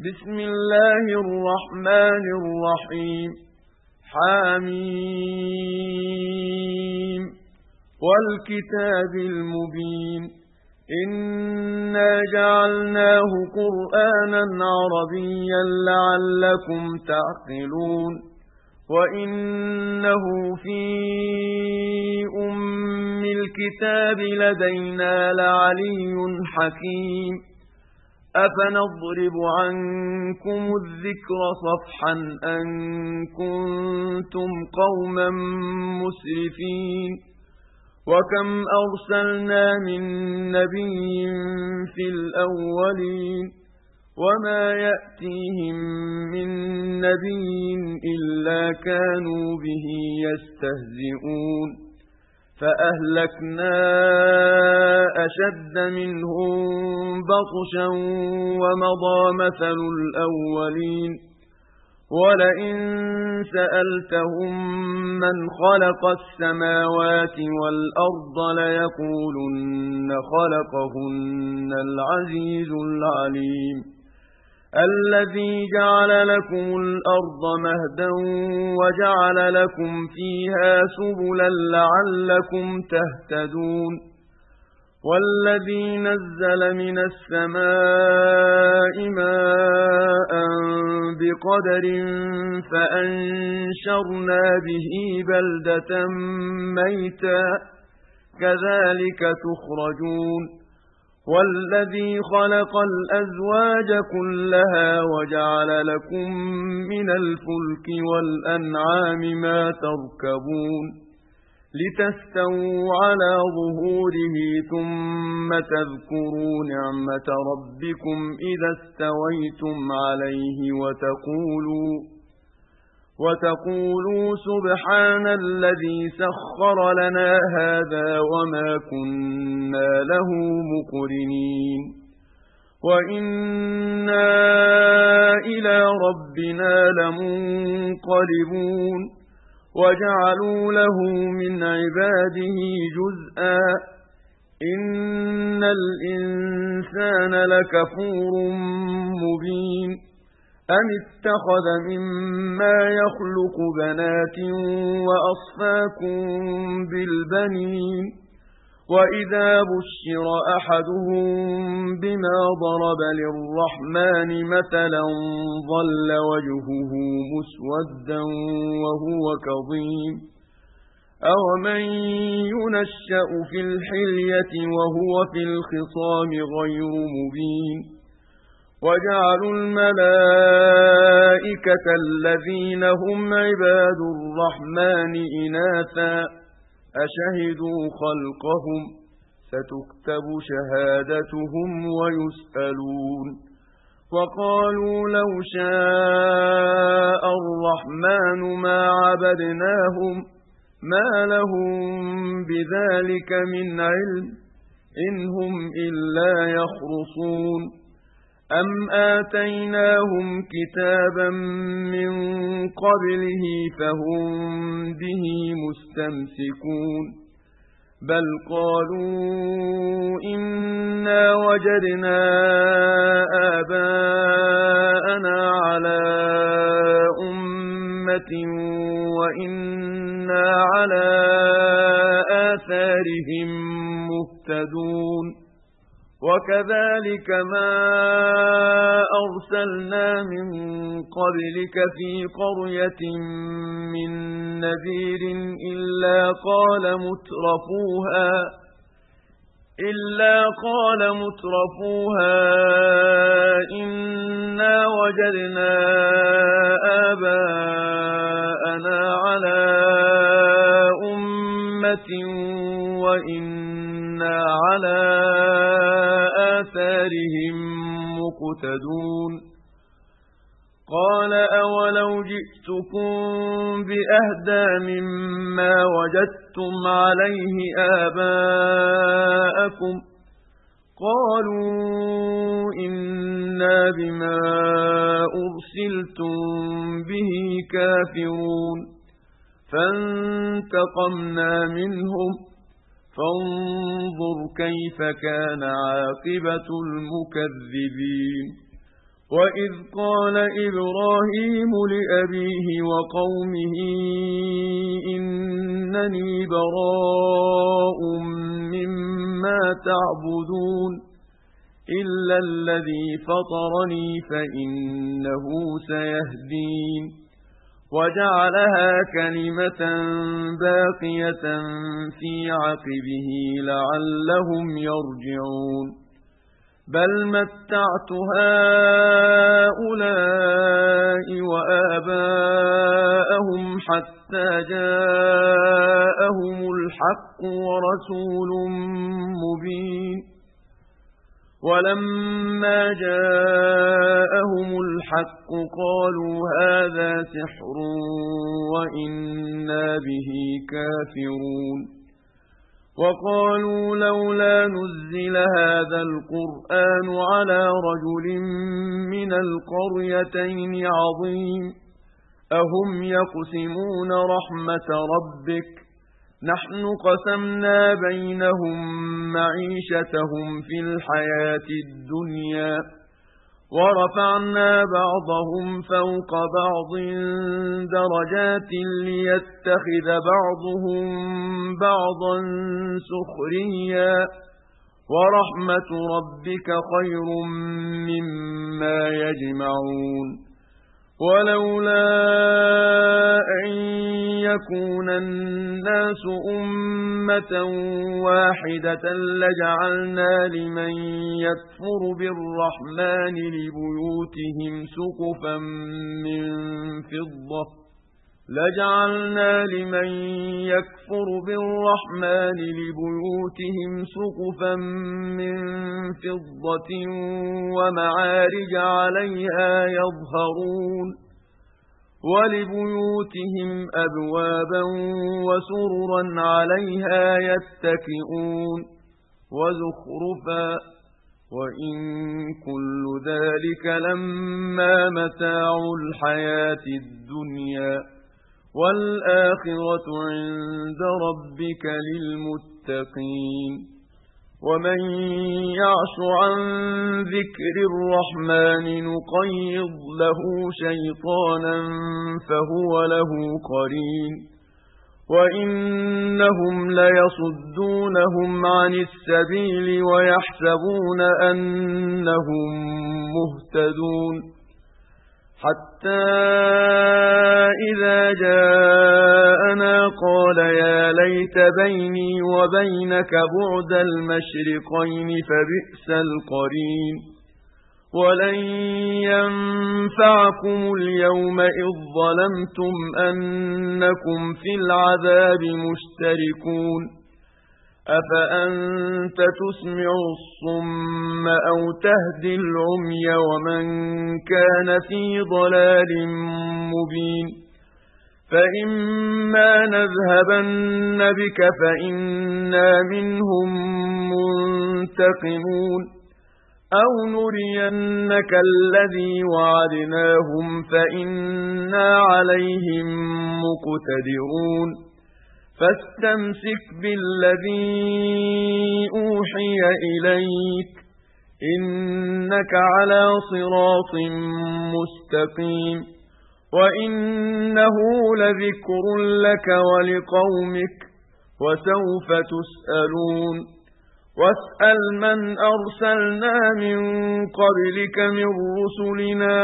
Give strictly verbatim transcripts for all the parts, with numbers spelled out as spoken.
بسم الله الرحمن الرحيم حميم والكتاب المبين إنا جعلناه قرآنا عربيا لعلكم تعقلون وإنه في أم الكتاب لدينا لعلي حكيم أفنضرب عنكم الذكر صفحا أن كنتم قوما مسرفين وكم أرسلنا من نبي في الأولين وما يأتيهم من نبي إلا كانوا به يستهزئون فأهلكنا أشد منهم بطشا ومضى مثل الأولين ولئن سألتهم من خلق السماوات والأرض ليقولن خلقهن العزيز العليم الذي جعل لكم الأرض مهدا وجعل لكم فيها سبلا لعلكم تهتدون والذي نزل من السماء ماء بقدر فأنشرنا به بلدة ميتا كذلك تخرجون والذي خلق الأزواج كلها وجعل لكم من الفلك والأنعام ما تركبون لتستووا على ظهوره ثم تذكروا نعمة ربكم إذا استويتم عليه وتقولوا وتقولوا سبحان الذي سخر لنا هذا وما كنا له مقرنين وإنا إلى ربنا لمنقلبون وجعلوا له من عباده جزءا إن الإنسان لكفور مبين أم اتخذ مما يخلق بنات وأصفاكم بالبنين وإذا بشر أحدهم بما ضرب للرحمن مثلا ظل وجهه مسودا وهو كظيم أومن ينشأ في الحلية وهو في الخصام غير مبين وجعلوا الملائكة الذين هم عباد الرحمن إناثا أشهدوا خلقهم ستكتب شهادتهم ويسألون وقالوا لو شاء الرحمن ما عبدناهم ما لهم بذلك من علم إن هم إلا يخرصون أم آتيناهم كتابا من قبله فهم به مستمسكون بل قالوا إنا وجدنا آباءنا على أمة وإنا على آثارهم مهتدون وكذلك ما أرسلنا من قبلك في قرية من نذير إلا قال مترفوها إلا قال مترفوها إنا وجدنا آباءنا على أمة وإنا على آثارهم مقتدون قال أولو جئتكم بأهدى مما وجدتم عليه آباءكم قالوا إنا بما أرسلتم به كافرون فانتقمنا منهم فانظر كيف كان عاقبة المكذبين وَإِذْ قَالَ إِبْرَاهِيمُ لِأَبِيهِ وَقَوْمِهِ إِنَّنِي بَرَاءٌ مِّمَّا تَعْبُدُونَ إِلَّا الَّذِي فَطَرَنِي فَإِنَّهُ سَيَهْدِينِ وَجَعَلَهَا كَلِمَةً بَاقِيَةً فِي عَقِبِهِ لَعَلَّهُمْ يَرْجِعُونَ بَلْ مَتَّعْتُ هَٰؤُلَاءِ وَآبَاءَهُمْ حَتَّىٰ جَاءَهُمُ الْحَقُّ وَرَسُولٌ مُّبِينٌ وَلَمَّا جَاءَهُمُ الْحَقُّ قَالُوا هَٰذَا سِحْرٌ وَإِنَّا بِهِ كَافِرُونَ وَقَالُوا لَوْلَا نُزِّلَ هَٰذَا الْقُرْآنُ عَلَىٰ رَجُلٍ مِّنَ الْقَرْيَتَيْنِ عَظِيمٍ أَهُمْ يَقْسِمُونَ رَحْمَةَ رَبِّكَ نَحْنُ قَسَمْنَا بَيْنَهُم مَّعِيشَتَهُمْ فِي الْحَيَاةِ الدُّنْيَا وَرَفَعْنَا بَعْضَهُمْ فَوْقَ بَعْضٍ دَرَجَاتٍ لِيَتَّخِذَ بَعْضُهُم بَعْضًا سُخْرِيًّا وَرَحْمَةُ رَبِّكَ خَيْرٌ مِّمَّا يَجْمَعُونَ وَلَوْلَا أَن يَكُونَ النَّاسُ أُمَّةً وَاحِدَةً لَّجَعَلْنَا لِمَن يَكْفُرُ بِالرَّحْمَٰنِ لِبُيُوتِهِمْ سُقُفًا مِّن فِضَّةٍ لَجَعَلْنَا لِمَن يَكْفُرُ بِالرَّحْمَٰنِ لِبُيُوتِهِمْ سُقُفًا مِّن فِضَّةٍ وَمَعَارِجَ عَلَيْهَا يَظْهَرُونَ وَلِبُيُوتِهِمْ أَبْوَابًا وَسُرُرًا عَلَيْهَا يَتَّكِئُونَ وَزُخْرُفًا وَإِن كُلُّ ذَلِكَ لَمَّا مَتَاعُ الْحَيَاةِ الدُّنْيَا وَالْآخِرَةُ عِندَ رَبِّكَ لِلْمُتَّقِينَ وَمَن يَعْشُ عَن ذِكْرِ الرَّحْمَٰنِ نُقَيِّضْ لَهُ شَيْطَانًا فَهُوَ لَهُ قَرِينٌ وَإِنَّهُمْ لَيَصُدُّونَهُمْ عَنِ السَّبِيلِ وَيَحْسَبُونَ أَنَّهُم مُّهْتَدُونَ حَتَّىٰ إِذَا جَاءَنَا قَالَ يَا لَيْتَ بَيْنِي وَبَيْنَكَ بُعْدَ الْمَشْرِقَيْنِ فَبِئْسَ الْقَرِينُ وَلَن يَنفَعَكُمُ الْيَوْمَ إِذ ظَّلَمْتُمْ أَنَّكُمْ فِي الْعَذَابِ مُشْتَرِكُونَ أَفَأَنتَ تُسْمِعُ الصُّمَّ أَوْ تَهْدِي الْعُمْيَ وَمَن كَانَ فِي ضَلَالٍ مُّبِينٍ فَإِمَّا نَذْهَبَنَّ بِكَ فَإِنَّا مِنْهُم مُّنتَقِمُونَ أَوْ نُرِيَنَّكَ الَّذِي وَعَدْنَاهُمْ فَإِنَّا عَلَيْهِم مُّقْتَدِرُونَ فَاسْتَمْسِكْ بِالَّذِي أُوحِيَ إِلَيْكَ إِنَّكَ عَلَىٰ صِرَاطٍ مُّسْتَقِيمٍ وَإِنَّهُ لَذِكْرٌ لَّكَ وَلِقَوْمِكَ وَسَوْفَ تُسْأَلُونَ وَاسْأَلْ مَنْ أَرْسَلْنَا مِن قَبْلِكَ مِن رُّسُلِنَا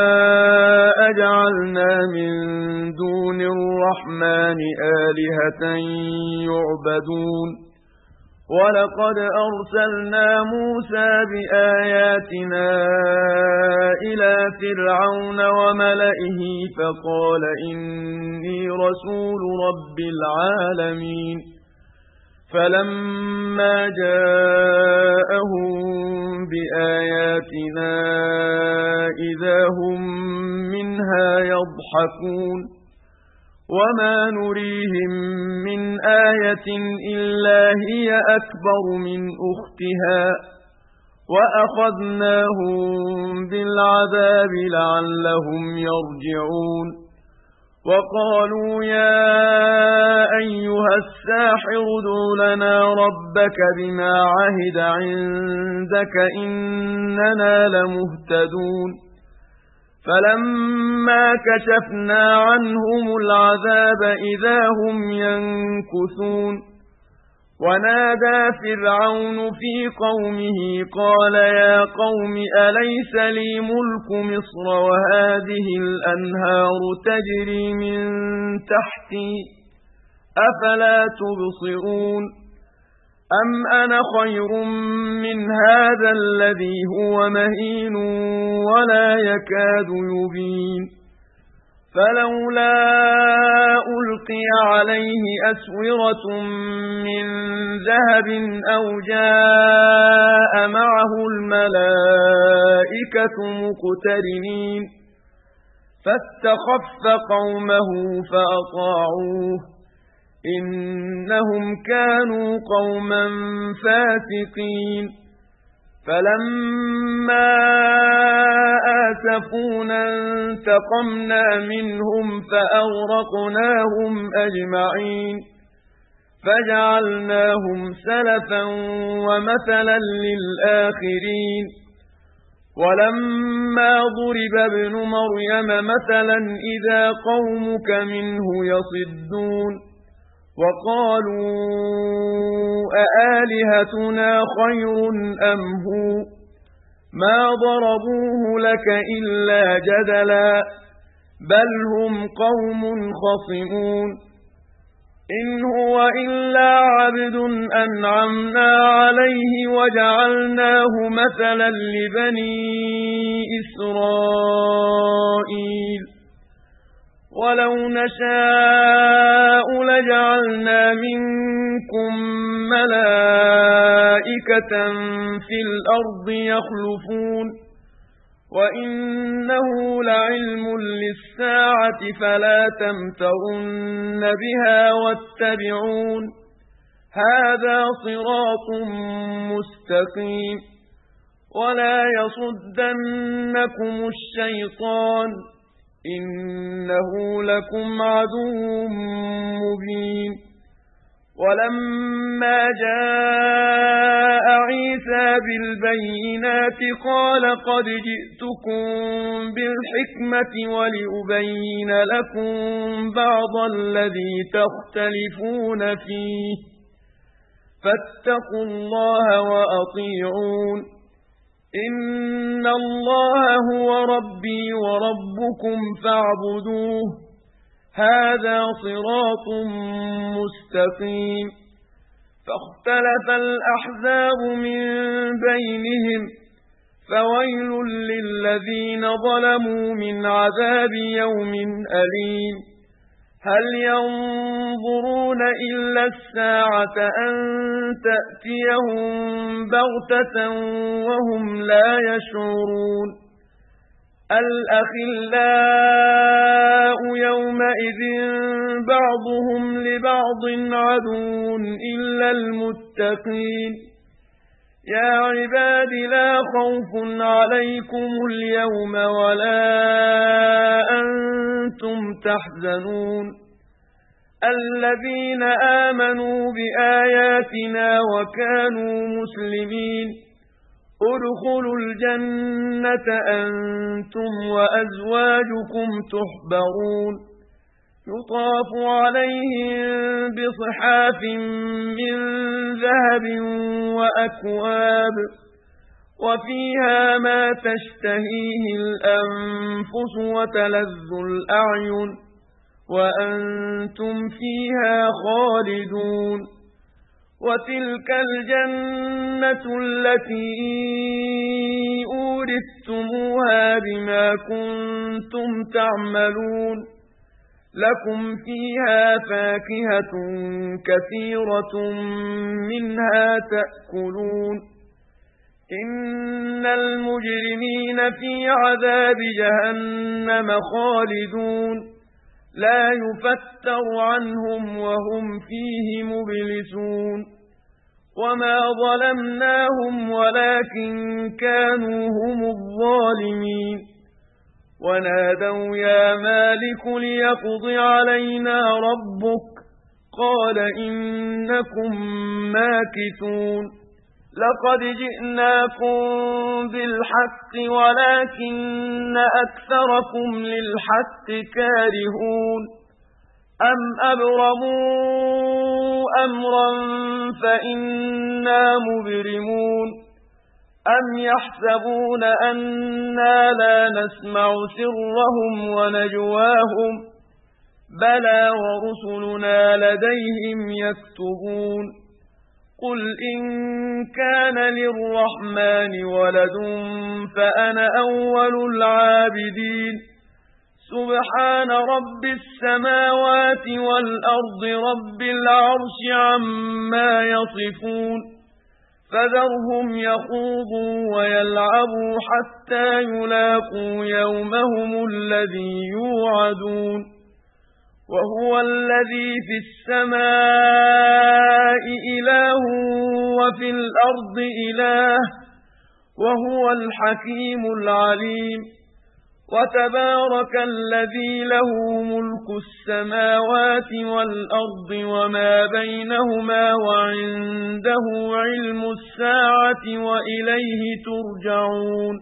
أَجَعَلْنَا مِن دُونِ الرَّحْمَٰنِ آلِهَةً يُعْبَدُونَ وَلَقَدْ أَرْسَلْنَا مُوسَىٰ بِآيَاتِنَا إِلَىٰ فِرْعَوْنَ وَمَلَئِهِ فَقَالَ إِنِّي رَسُولُ رَبِّ الْعَالَمِينَ فَلَمَّا جَاءَهُم بِآيَاتِنَا إِذَا هُم مِّنْهَا يَضْحَكُونَ وَمَا نُرِيهِم مِّنْ آيَةٍ إِلَّا هِيَ أَكْبَرُ مِنْ أُخْتِهَا وَأَخَذْنَاهُم بِالْعَذَابِ لَعَلَّهُمْ يَرْجِعُونَ وَقَالُوا يَا أَيُّهَ السَّاحِرُ ادْعُ لَنَا رَبَّكَ بِمَا عَهِدَ عِندَكَ إِنَّنَا لَمُهْتَدُونَ فلما كشفنا عنهم العذاب إذا هم ينكثون ونادى فرعون في قومه قال يا قوم أليس لي ملك مصر وهذه الأنهار تجري من تحتي أفلا تبصرون أم أنا خير من هذا الذي هو مهين ولا يكاد يبين فلولا ألقي عليه أسورة من ذهب أو جاء معه الملائكة مقترنين فاستخف قومه فأطاعوه إنهم كانوا قوما فاسقين فلما آسفونا انتقمنا منهم فأغرقناهم أجمعين فجعلناهم سلفا ومثلا للآخرين ولما ضرب ابن مريم مثلا إذا قومك منه يصدون وقالوا أآلهتنا خير أم هو ما ضربوه لك إلا جدلا بل هم قوم خصمون إن هو إلا عبد أنعمنا عليه وجعلناه مثلا لبني إسرائيل ولو نشاء لجعلنا منكم ملائكة في الأرض يخلفون وإنه لعلم للساعة فلا تمترن بها واتبعون هذا صراط مستقيم ولا يصدنكم الشيطان إنه لكم عدو مبين ولما جاء عيسى بالبينات قال قد جئتكم بالحكمة ولأبين لكم بعض الذي تختلفون فيه فاتقوا الله وأطيعون إن الله هو ربي وربكم فاعبدوه هذا صراط مستقيم فاختلف الأحزاب من بينهم فويل للذين ظلموا من عذاب يوم أليم هل ينظرون إلا الساعة أن تأتيهم بغتة وهم لا يشعرون الأخلاء يومئذ بعضهم لبعض عدو إلا المتقين يا عباد لا خوف عليكم اليوم ولا أنتم تحزنون الذين آمنوا بآياتنا وكانوا مسلمين ادخلوا الجنة أنتم وأزواجكم تحبرون يطاف عليهم بصحاف من ذهب وأكواب وفيها ما تشتهيه الأنفس وتلذ الأعين وأنتم فيها خالدون وتلك الجنة التي أورثتموها بما كنتم تعملون لكم فيها فاكهة كثيرة منها تأكلون إن المجرمين في عذاب جهنم خالدون لا يفتر عنهم وهم فيه مبلسون وما ظلمناهم ولكن كانوا هم الظالمين ونادوا يا مالك ليقض علينا ربك قال إنكم ماكثون لقد جئناكم بالحق ولكن أكثركم للحق كارهون أم أبرموا أمرا فإنا مبرمون أم يحسبون أنا لا نسمع سرهم ونجواهم بلى ورسلنا لديهم يكتبون قل إن كان للرحمن ولد فأنا أول العابدين سبحان رب السماوات والأرض رب العرش عما يصفون فذرهم يخوضوا ويلعبوا حتى يلاقوا يومهم الذي يوعدون وهو الذي في السماء إله وفي الأرض إله وهو الحكيم العليم وتبارك الذي له ملك السماوات والأرض وما بينهما وعنده علم الساعة وإليه ترجعون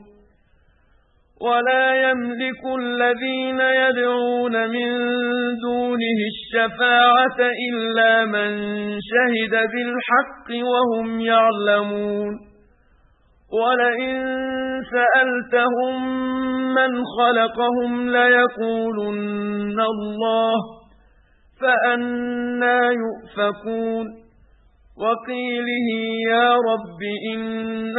ولا يملك الذين يدعون من دونه الشفاعة إلا من شهد بالحق وهم يعلمون ولئن سألتهم من خلقهم ليقولن الله فأنى يؤفكون وقيله يا رب إن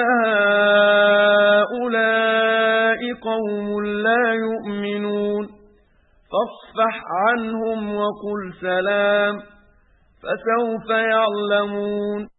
هؤلاء قوم لا يؤمنون فاصفح عنهم وقل سلام فسوف يعلمون